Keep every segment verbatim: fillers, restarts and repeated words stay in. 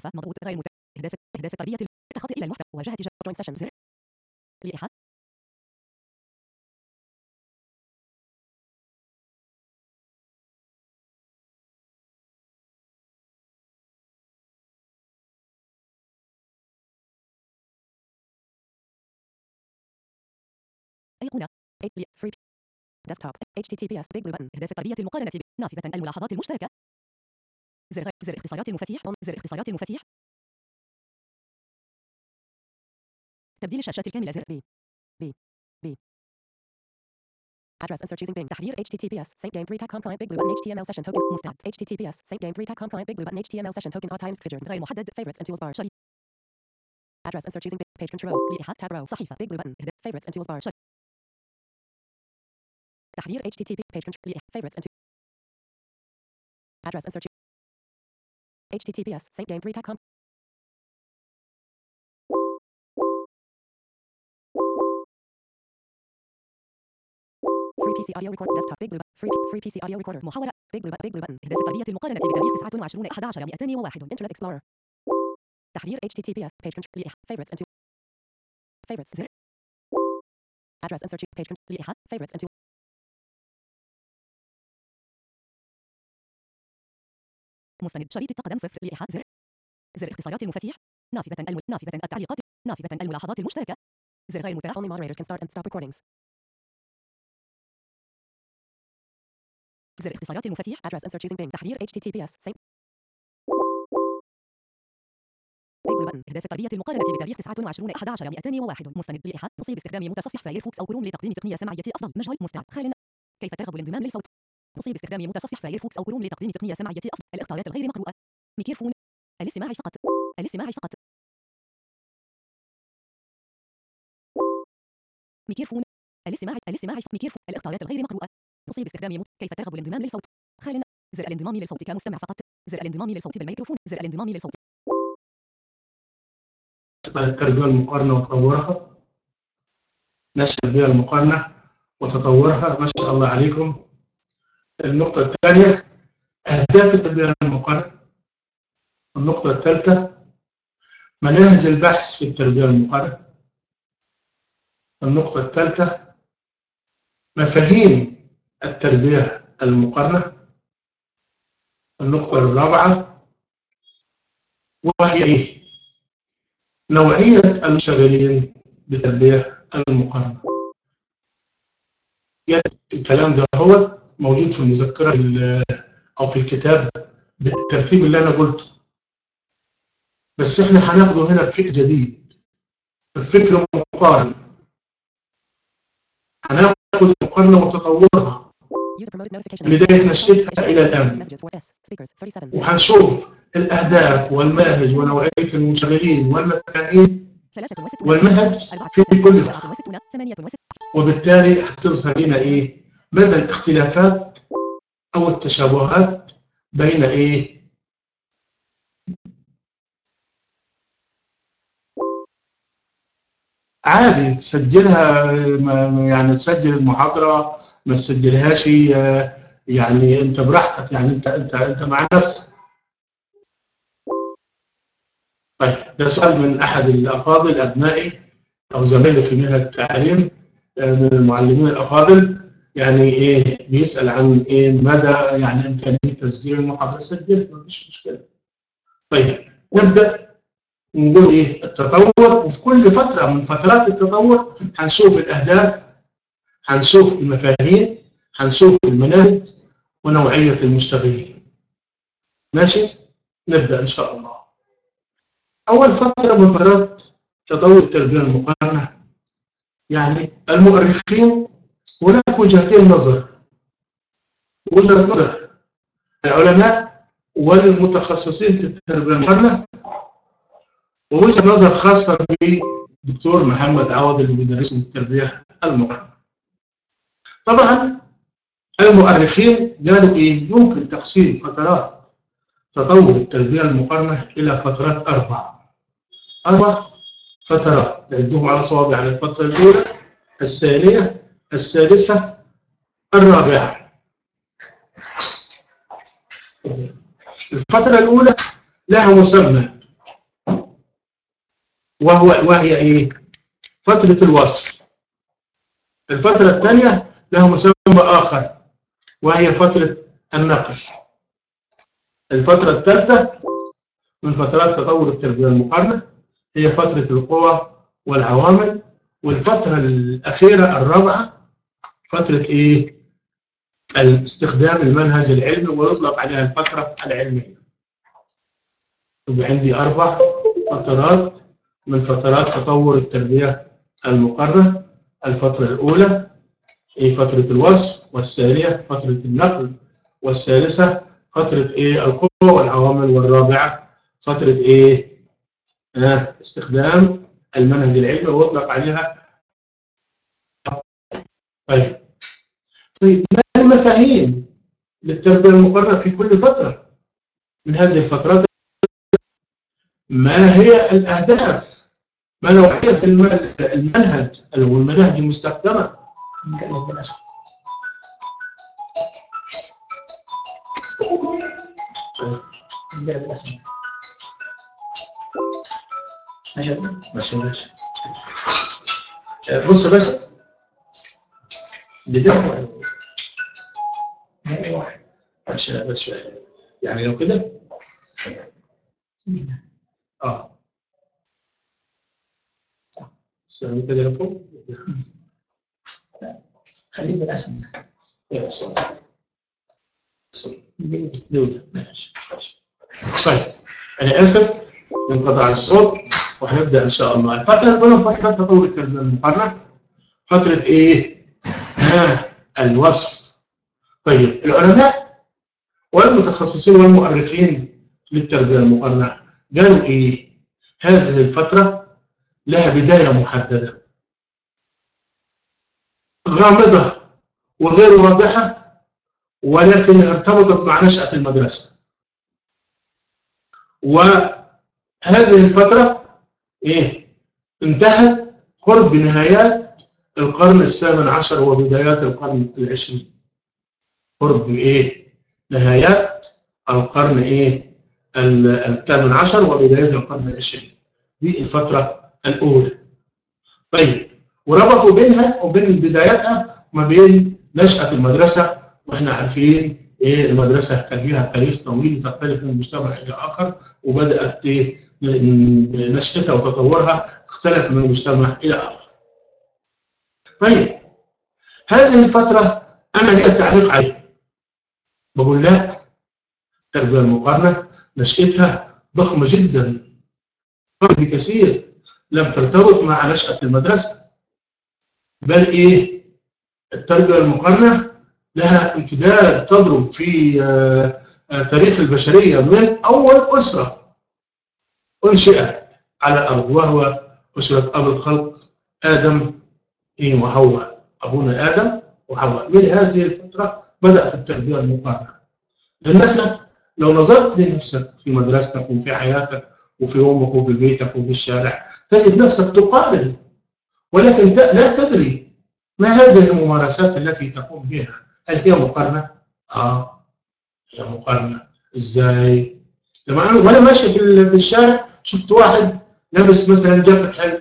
صحيفة مضغوط غير مت... إهداف إهداف التربية الخاطئ إلى المحتوى مواجهة join session زر لإيحاء أيقونة free desktop https big blue button إهداف التربية المقارنة نافذة الملاحظات المشتركة زر زر اختصارات المفاتيح زر اختصارات المفاتيح تبديل الشاشات الكاملة زر B B B address insert using Bing تحرير https sync game three dot com client big blue button html session token مستعد https sync game three dot com client big blue button html session token odd times configured غير محدد favorites and tools bar شريط address insert using Bing page control لإيحاء tab row صحيفة big blue button إهداف favorites and tools bar شريط تحرير http page control لإيحاء favorites and tools address insert https sync game three dot com free P C audio recorder desktop big blue button free free P C audio recorder محاولة big blue button big blue button إهداف التربية المقارنة بتاريخ تسعة وعشرين أحد عشر مئتين وواحد Internet Explorer تحرير https page control لإيحاء favorites and tools favorites زر address insert page control لإيحاء favorites and tools مستند شريط التقدم صفر لإيحاء زر زر اختصارات المفاتيح نافذة الم... نافذة التعليقات نافذة الملاحظات المشتركة زر غير متاح only moderators can start and stop recordings زر اختصارات المفاتيح address insert using Bing تحرير https sync big blue button إهداف التربية المقارنة بتاريخ تسعة وعشرين أحد عشر مئتين وواحد مستند لإيحاء نصيب استخدام متصفح فايرفوكس أو كروم لتقديم تقنية سمعية أفضل مجهول مستعد خال كيف ترغب الانضمام للصوت نصيب استخدام متصفح فايرفوكس أو كروم لتقديم تقنية سمعية أفضل الاختيارات الغير مقروءة ميكروفون الاستماع فقط الاستماع فقط ميكروفون الاستماع الاستماع ميكروفون الاختيارات الغير مقروءة نصيب استخدام مت... كيف ترغب الانضمام للصوت خال زر الانضمام للصوت كمستمع فقط زر الانضمام للصوت بالميكروفون زر الانضمام للصوت التربية المقارنة وتطورها نشر التربية المقارنة وتطورها ما شاء الله عليكم. النقطة الثانية أهداف التربية المقارنة. النقطة الثالثة مناهج البحث في التربية المقارنة. النقطة الثالثة مفاهيم التربية المقارنة. النقطة الرابعة وهي إيه؟ نوعية المشتغلين بالتربية المقارنة. الكلام ده هو موجود في المذكرة أو في الكتاب بالترتيب اللي أنا قلته، بس إحنا هناخده هنا بفكر جديد، الفكر المقارن. هناخد المقارنة وتطورها بداية نشأتها إلى الآن، وهنشوف الأهداف والمناهج ونوعية المشغلين والمفاهيم والمنهج في كل فقرة، وبالتالي هتظهر لنا إيه مدى الاختلافات أو التشابهات بين إيه عادي تسجلها، يعني تسجل المحاضرة ما تسجلهاش، يعني أنت براحتك، يعني أنت أنت أنت مع نفسك. طيب ده سؤال من أحد الأفاضل أبنائي أو زمايلي في مهنة التعليم من المعلمين الأفاضل، يعني إيه بيسأل عن إيه مدى يعني إمكانية تسجيل المحاضرة. سجل مفيش مشكلة. طيب نبدأ نقول إيه التطور، وفي كل فترة من فترات التطور هنشوف الأهداف، هنشوف المفاهيم، هنشوف المناهج ونوعية المشتغلين. ماشي؟ نبدأ إن شاء الله. أول فترة من فترات تطور التربية المقارنة، يعني المؤرخين هناك وجهتين نظر، وجهة نظر العلماء والمتخصصين في التربية المقارنة، ووجهة نظر خاصة بالدكتور محمد عوض اللي بيدرسنا التربية المقارنة. طبعا المؤرخين قالوا إيه يمكن تقسيم فترات تطور التربية المقارنة إلى فترات أربع أربع فترات نعدهم على صوابع، يعني الفترة الأولى، الثانية، الثالثة، الرابعة. الفترة الأولى لها مسمى وهو وهي ايه؟ فترة الوصف. الفترة الثانية لها مسمى آخر وهي فترة النقل. الفترة الثالثة من فترات تطور التربية المقارنة هي فترة القوى والعوامل. والفترة الأخيرة الرابعة فترة إيه؟ استخدام المنهج العلمي ويطلق عليها الفترة العلمية. يبقى عندي أربع فترات من فترات تطور التربية المقارنة. الفترة الأولى هي فترة الوصف، والثانية فترة النقل، والثالثة فترة إيه؟ القوى والعوامل، والرابعة فترة إيه؟ آه استخدام المنهج العلمي ويطلق عليها. طيب طيب ما المفاهيم للتربية المقارنة في كل فترة من هذه الفترات؟ ما هي الأهداف؟ ما نوعية المنهج أو المناهج المستخدمة؟ ماشي ماشي ماشي. بص بس بداية واحد عشان بس شوية يعني لو كده اه استنى كده لفوق خليه بالاسم يا سلام دولة. ماشي طيب انا اسف انقطع الصوت وهنبدا ان شاء الله. الفتره الاولى فتره تطور التربيه المقارنه. فتره ايه؟ ها الوصف. طيب العلماء والمتخصصين والمؤرخين للتربيه المقارنه قالوا ايه؟ هذه الفتره لها بدايه محدده غامضه وغير واضحه، ولكن ارتبطت مع نشأة المدرسة. وهذه الفترة إيه؟ انتهت قرب نهايات القرن الثامن عشر وبدايات القرن العشرين. قرب إيه؟ نهايات القرن إيه؟ الثامن عشر وبدايات القرن العشرين. دي الفترة الأولى. طيب وربطوا بينها وبين بداياتها ما بين نشأة المدرسة، واحنا عارفين ايه المدرسه كان ليها تاريخ طويل تختلف من مجتمع الى اخر، وبدات ايه نشأتها وتطورها اختلف من مجتمع الى اخر. طيب هذه الفتره انا لي التعليق عليها. بقول لا، التربيه المقارنه نشأتها ضخمه جدا بكثير، لم ترتبط مع نشأة المدرسه، بل ايه التربيه المقارنه لها امتداد تضرب في تاريخ البشرية من أول أسرة أنشئت على الأرض، وهو أسرة أبو الخلق آدم وحواء. أبونا آدم وحواء. من هذه الفترة بدأت التربية المقارنة. لأن احنا لو نظرت لنفسك في مدرستك وفي حياتك وفي يومك وفي بيتك وفي الشارع تجد نفسك تقارن، ولكن لا تدري ما هذه الممارسات التي تقوم بها. هل هي مقارنة؟ آه هي مقارنة. إزاي؟ تمام؟ وأنا ماشي في الشارع شفت واحد لابس مثلا جاكيت حلو.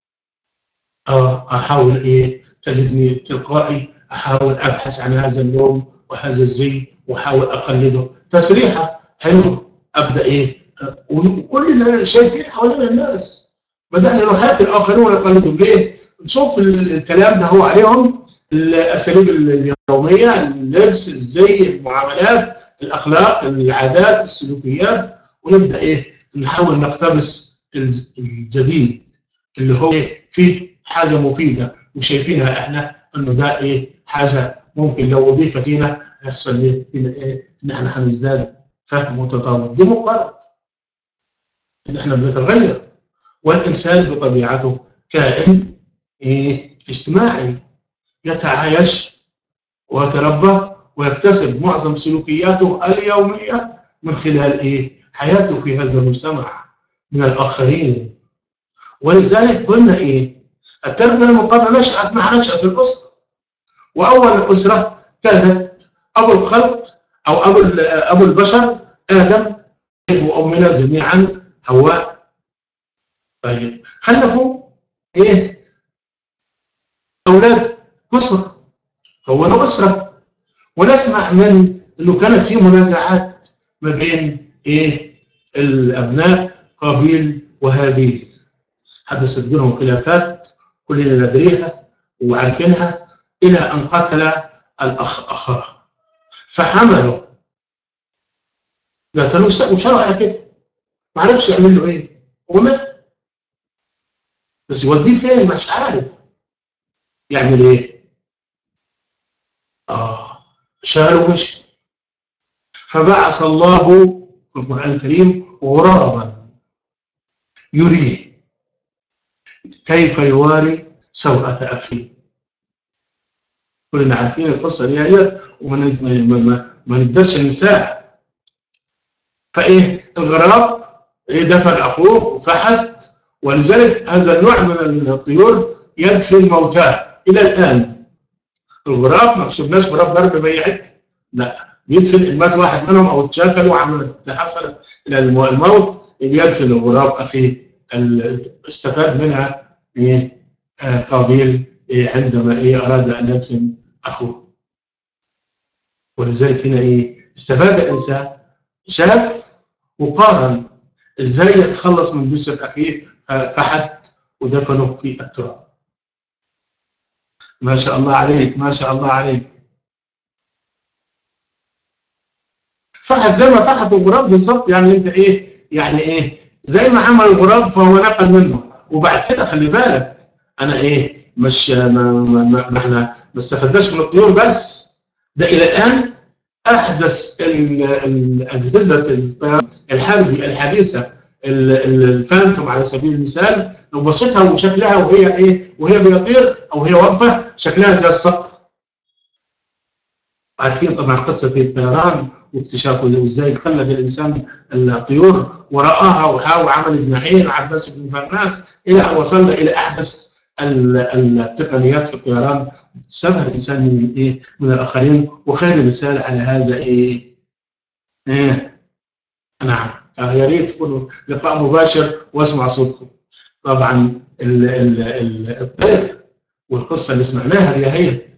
آه أحاول إيه؟ تجدني تلقائي أحاول أبحث عن هذا اللون وهذا الزي وأحاول أقلده. تسريحة حلو أبدأ إيه؟ وكل اللي شايفين حوالين الناس بدأنا نحاكي الآخرين ونقلدهم. ليه؟ نشوف الكلام ده هو عليهم الأساليب اليومية، اللبس، الزي، المعاملات، الأخلاق، العادات، السلوكيات، ونبدأ إيه نحاول نقتبس الجديد اللي هو فيه حاجة مفيدة وشايفينها إحنا إنه ده إيه حاجة ممكن لو أضيفت لنا يحصل لنا إيه إن إحنا هنزداد فهم وتطور. دي مقارنة إن إحنا بنتغير، والإنسان بطبيعته كائن إيه اجتماعي يتعايش ويتربى ويكتسب معظم سلوكياته اليومية من خلال إيه؟ حياته في هذا المجتمع من الآخرين. ولذلك قلنا إيه؟ التربية المقارنة نشأت مع نشأة الأسرة. وأول الأسرة كانت أبو الخلق أو أبو أبو البشر آدم وأمنا جميعا حواء. طيب خلفوا ايه؟ اولاد كثر، كونوا اسره. ونسمع من انه كانت في منازعات ما بين ايه؟ الابناء قابيل وهابيل، حدثت بينهم خلافات كلنا ندريها وعارفينها، الى ان قتل الاخ اخاه فحمله، قتلوه وشرع على كده، ما عرفش يعمل له ايه ومات. بس يوديه فين مش عارف يعمل ايه. اه شاله ومشي. فبعث الله في القرآن الكريم غرابا يريه كيف يواري سوءة أخيه. كلنا عارفين القصة دي هي وما ما, ما, ما نقدرش ننساها. فإيه الغراب إيه دفن أخوه وفحت، ولذلك هذا النوع من الطيور يدفن موتاه إلى الآن. الغراب ما شفناش غراب ضرب ميت، لا يدفن إن مات واحد منهم أو اتشاكلوا وعملت حصلت إلى الموت يدفن الغراب أخيه استفاد منها إيه آه قابيل إيه عندما إيه أراد أن يدفن أخوه. ولذلك هنا إيه استفاد الإنسان، شاف وقارن إزاي يتخلص من جثة أخيه فحت ودفنه في التراب. ما شاء الله عليك ما شاء الله عليك. فحت زي ما فحت الغراب بالظبط، يعني انت ايه يعني ايه زي ما عمل الغراب فهو نقل منه. وبعد كده خلي بالك انا ايه مش ما, ما, ما, ما احنا ما استفدناش من الطيور بس، ده الى الان احدث الاجهزه الحربي الحديثه الفانتوم على سبيل المثال، لو بصيتها وشكلها وهي ايه وهي بيطير او هي واقفه شكلها زي الصقر. عارفين طبعا قصه الطيران واكتشافه ازاي خلى الانسان الطيور ورآها وحاول عمل جناحين عباس بن فرناس الى ان وصلنا الى احدث التقنيات في الطيران، سبها الانسان من ايه من الاخرين. وخير مثال على هذا ايه؟ ايه نعم يا ريت تكونوا لقاء مباشر واسمع صوتكم. طبعا الطير والقصه اللي سمعناها دي هي